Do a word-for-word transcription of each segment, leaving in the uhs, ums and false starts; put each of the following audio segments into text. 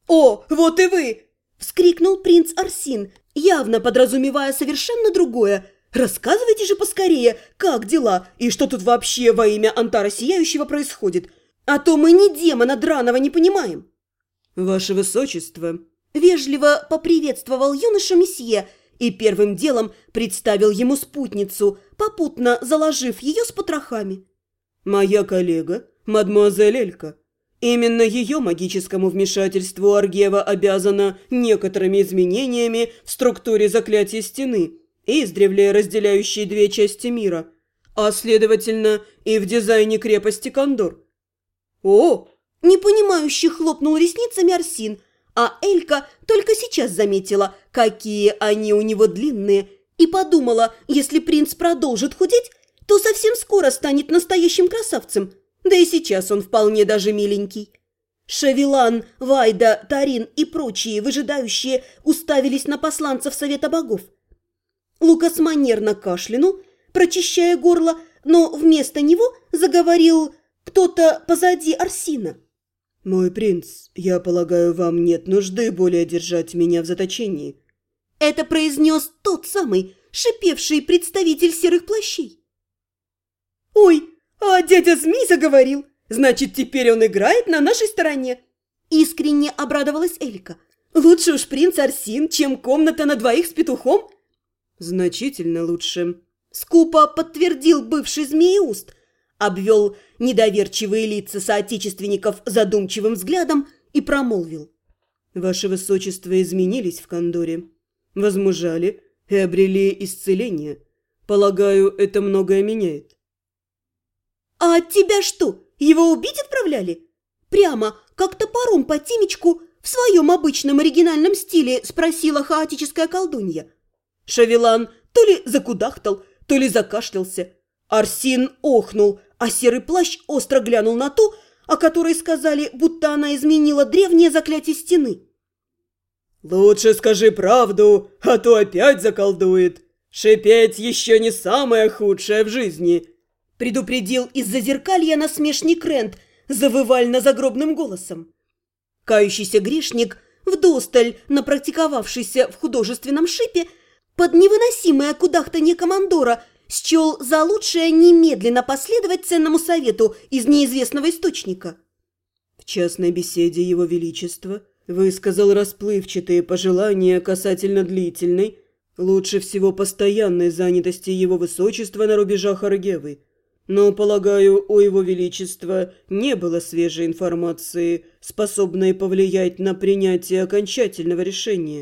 «О, вот и вы!» – вскрикнул принц Арсин, явно подразумевая совершенно другое. «Рассказывайте же поскорее, как дела и что тут вообще во имя Антара Сияющего происходит, а то мы ни демона драного не понимаем». «Ваше Высочество!» – вежливо поприветствовал юноша месье и первым делом представил ему спутницу, попутно заложив ее с потрохами. «Моя коллега, мадемуазель Элька. Именно ее магическому вмешательству Аргева обязана некоторыми изменениями в структуре заклятия стены, издревле разделяющей две части мира, а, следовательно, и в дизайне крепости Кондор». «О!» – непонимающе хлопнул ресницами Арсин, а Элька только сейчас заметила, какие они у него длинные, и подумала, если принц продолжит худеть, то совсем скоро станет настоящим красавцем, да и сейчас он вполне даже миленький. Шавилан, Вайда, Тарин и прочие выжидающие уставились на посланцев Совета Богов. Лукас манерно кашлянул, прочищая горло, но вместо него заговорил кто-то позади Арсина. «Мой принц, я полагаю, вам нет нужды более держать меня в заточении». Это произнес тот самый шипевший представитель серых плащей. «Ой, а дядя Змей заговорил, значит, теперь он играет на нашей стороне!» Искренне обрадовалась Элька. «Лучше уж принц Арсин, чем комната на двоих с петухом!» «Значительно лучше», – скупо подтвердил бывший змееуст, обвел недоверчивые лица соотечественников задумчивым взглядом и промолвил. «Ваше Высочество изменились в Кондоре, возмужали и обрели исцеление. Полагаю, это многое меняет». «А от тебя что, его убить отправляли?» Прямо, как топором по темечку, в своем обычном оригинальном стиле спросила хаотическая колдунья. Шавилан то ли закудахтал, то ли закашлялся. Арсин охнул, а серый плащ остро глянул на ту, о которой сказали, будто она изменила древнее заклятие стены. «Лучше скажи правду, а то опять заколдует. Шипеть еще не самое худшее в жизни», предупредил из-за зеркалья насмешник Рент завывально-загробным голосом. Кающийся грешник, вдосталь напрактиковавшийся в художественном шипе, под невыносимое кудахтанье командора счел за лучшее немедленно последовать ценному совету из неизвестного источника. В частной беседе Его Величества высказал расплывчатые пожелания касательно длительной, лучше всего постоянной занятости Его Высочества на рубежах Аргевы. Но, полагаю, у Его Величества не было свежей информации, способной повлиять на принятие окончательного решения.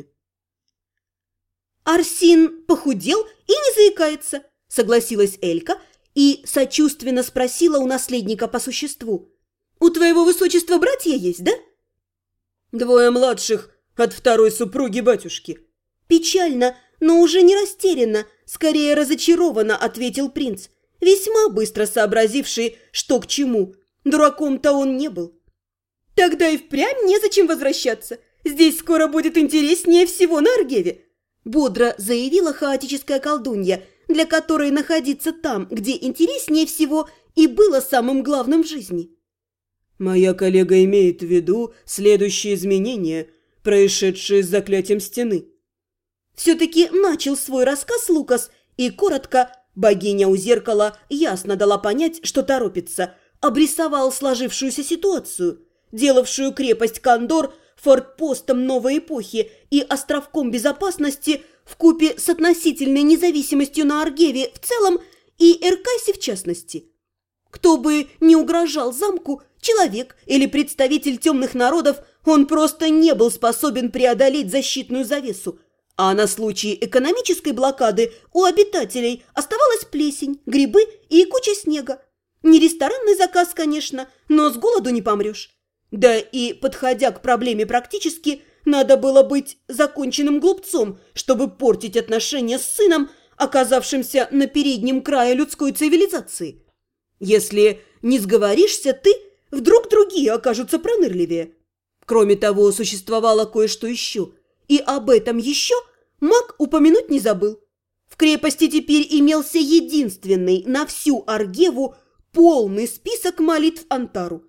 «Арсин похудел и не заикается», – согласилась Элька и сочувственно спросила у наследника по существу. «У твоего Высочества братья есть, да?» «Двое младших от второй супруги батюшки». Печально, но уже не растерянно, скорее разочарованно ответил принц, весьма быстро сообразивший, что к чему. Дураком-то он не был. «Тогда и впрямь незачем возвращаться. Здесь скоро будет интереснее всего на Аргеве», бодро заявила хаотическая колдунья, для которой находиться там, где интереснее всего, и было самым главным в жизни. «Моя коллега имеет в виду следующие изменения, происшедшие с заклятием стены». Все-таки начал свой рассказ Лукас, и коротко богиня у зеркала ясно дала понять, что торопится, обрисовал сложившуюся ситуацию, делавшую крепость Кондор фортпостом новой эпохи и островком безопасности вкупе с относительной независимостью на Аргеве в целом и Эркасе в частности. Кто бы ни угрожал замку, человек или представитель темных народов, он просто не был способен преодолеть защитную завесу, а на случай экономической блокады у обитателей оставалась плесень, грибы и куча снега. Не ресторанный заказ, конечно, но с голоду не помрешь. Да и, подходя к проблеме практически, надо было быть законченным глупцом, чтобы портить отношения с сыном, оказавшимся на переднем крае людской цивилизации. Если не сговоришься ты, вдруг другие окажутся пронырливее. Кроме того, существовало кое-что еще, и об этом еще маг упомянуть не забыл. В крепости теперь имелся единственный на всю Аргеву полный список молитв Антару.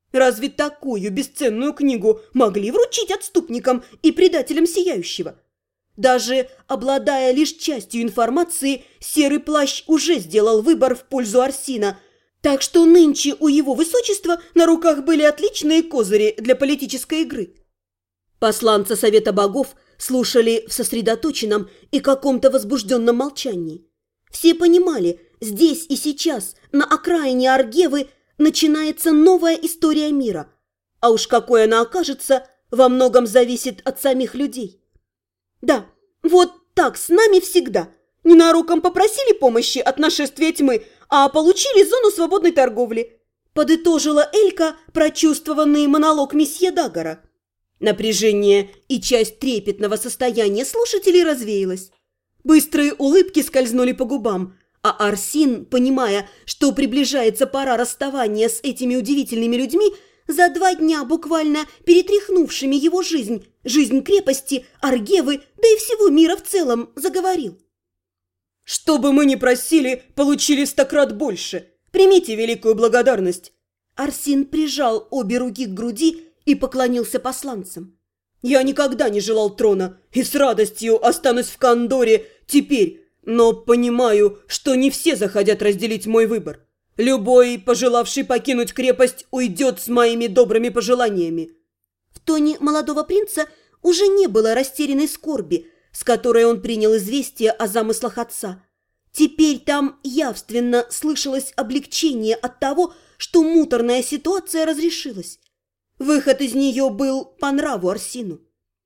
Разве такую бесценную книгу могли вручить отступникам и предателям Сияющего? Даже обладая лишь частью информации, Серый Плащ уже сделал выбор в пользу Арсина, так что нынче у его высочества на руках были отличные козыри для политической игры. Посланца Совета Богов слушали в сосредоточенном и каком-то возбужденном молчании. Все понимали, здесь и сейчас, на окраине Аргевы, начинается новая история мира. А уж какой она окажется, во многом зависит от самих людей. Да, вот так с нами всегда. Ненароком попросили помощи от нашествия тьмы, а получили зону свободной торговли. Подытожила Элька прочувствованный монолог месье Дагора. Напряжение и часть трепетного состояния слушателей развеялась. Быстрые улыбки скользнули по губам, а Арсин, понимая, что приближается пора расставания с этими удивительными людьми, за два дня буквально перетряхнувшими его жизнь, жизнь крепости, Аргевы, да и всего мира в целом, заговорил. «Что бы мы ни просили, получили стократ больше. Примите великую благодарность». Арсин прижал обе руки к груди и поклонился посланцам. «Я никогда не желал трона и с радостью останусь в Кондоре теперь, но понимаю, что не все захотят разделить мой выбор. Любой, пожелавший покинуть крепость, уйдет с моими добрыми пожеланиями». В тоне молодого принца уже не было растерянной скорби, с которой он принял известие о замыслах отца. Теперь там явственно слышалось облегчение от того, что муторная ситуация разрешилась. Выход из нее был по нраву Арсину.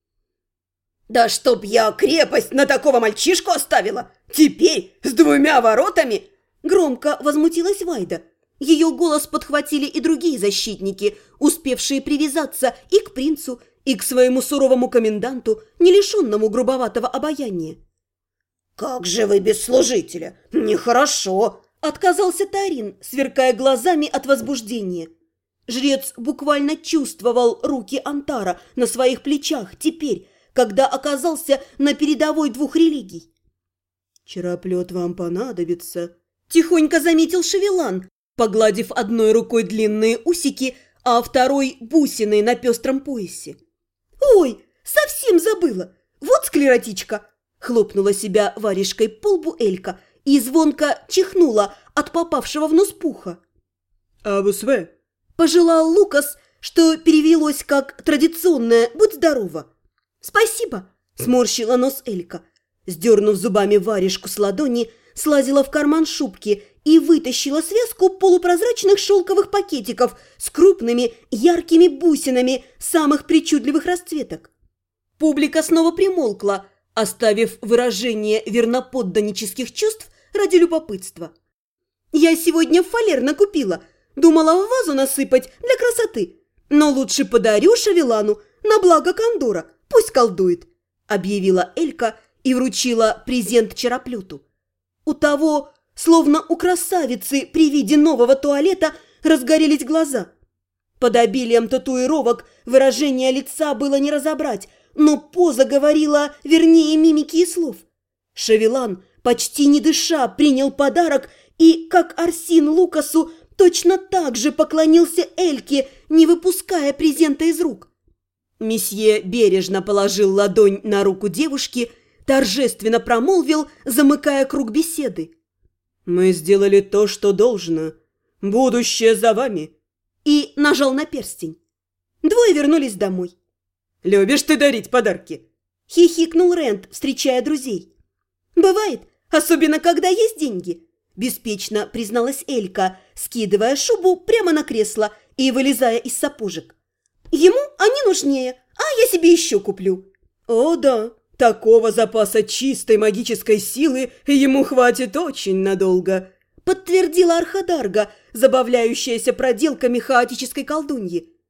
«Да чтоб я крепость на такого мальчишку оставила! Теперь с двумя воротами!» Громко возмутилась Вайда. Ее голос подхватили и другие защитники, успевшие привязаться и к принцу, и к своему суровому коменданту, не лишенному грубоватого обаяния. «Как же вы без служителя? Нехорошо!» – отказался Тарин, сверкая глазами от возбуждения. Жрец буквально чувствовал руки Антара на своих плечах теперь, когда оказался на передовой двух религий. «Чероплет вам понадобится», – тихонько заметил Шевелан, погладив одной рукой длинные усики, а второй – бусины на пестром поясе. «Ой, совсем забыла! Вот склеротичка!» – хлопнула себя варежкой по лбу Элька и звонко чихнула от попавшего в нос пуха. «Абусве!» – пожелал Лукас, что перевелось как традиционное «будь здорова». «Спасибо!» – сморщила нос Элька. Сдернув зубами варежку с ладони, слазила в карман шубки и вытащила связку полупрозрачных шелковых пакетиков с крупными яркими бусинами самых причудливых расцветок. Публика снова примолкла, оставив выражение верноподданнических чувств ради любопытства. «Я сегодня фалер накупила, думала в вазу насыпать для красоты, но лучше подарю Шевелану на благо Кондора, пусть колдует», объявила Элька и вручила презент Чероплету. У того, словно у красавицы при виде нового туалета, разгорелись глаза. Под обилием татуировок выражение лица было не разобрать, но поза говорила вернее мимики и слов. Шевелан, почти не дыша, принял подарок и, как Арсин Лукасу, точно так же поклонился Эльке, не выпуская презента из рук. Месье бережно положил ладонь на руку девушки, торжественно промолвил, замыкая круг беседы. «Мы сделали то, что должно. Будущее за вами!» И нажал на перстень. Двое вернулись домой. «Любишь ты дарить подарки?» Хихикнул Рент, встречая друзей. «Бывает, особенно когда есть деньги», беспечно призналась Элька, скидывая шубу прямо на кресло и вылезая из сапожек. «Ему они нужнее, а я себе еще куплю». «О да, такого запаса чистой магической силы ему хватит очень надолго», подтвердила Архадарга, забавляющаяся проделками хаотической колдуньи.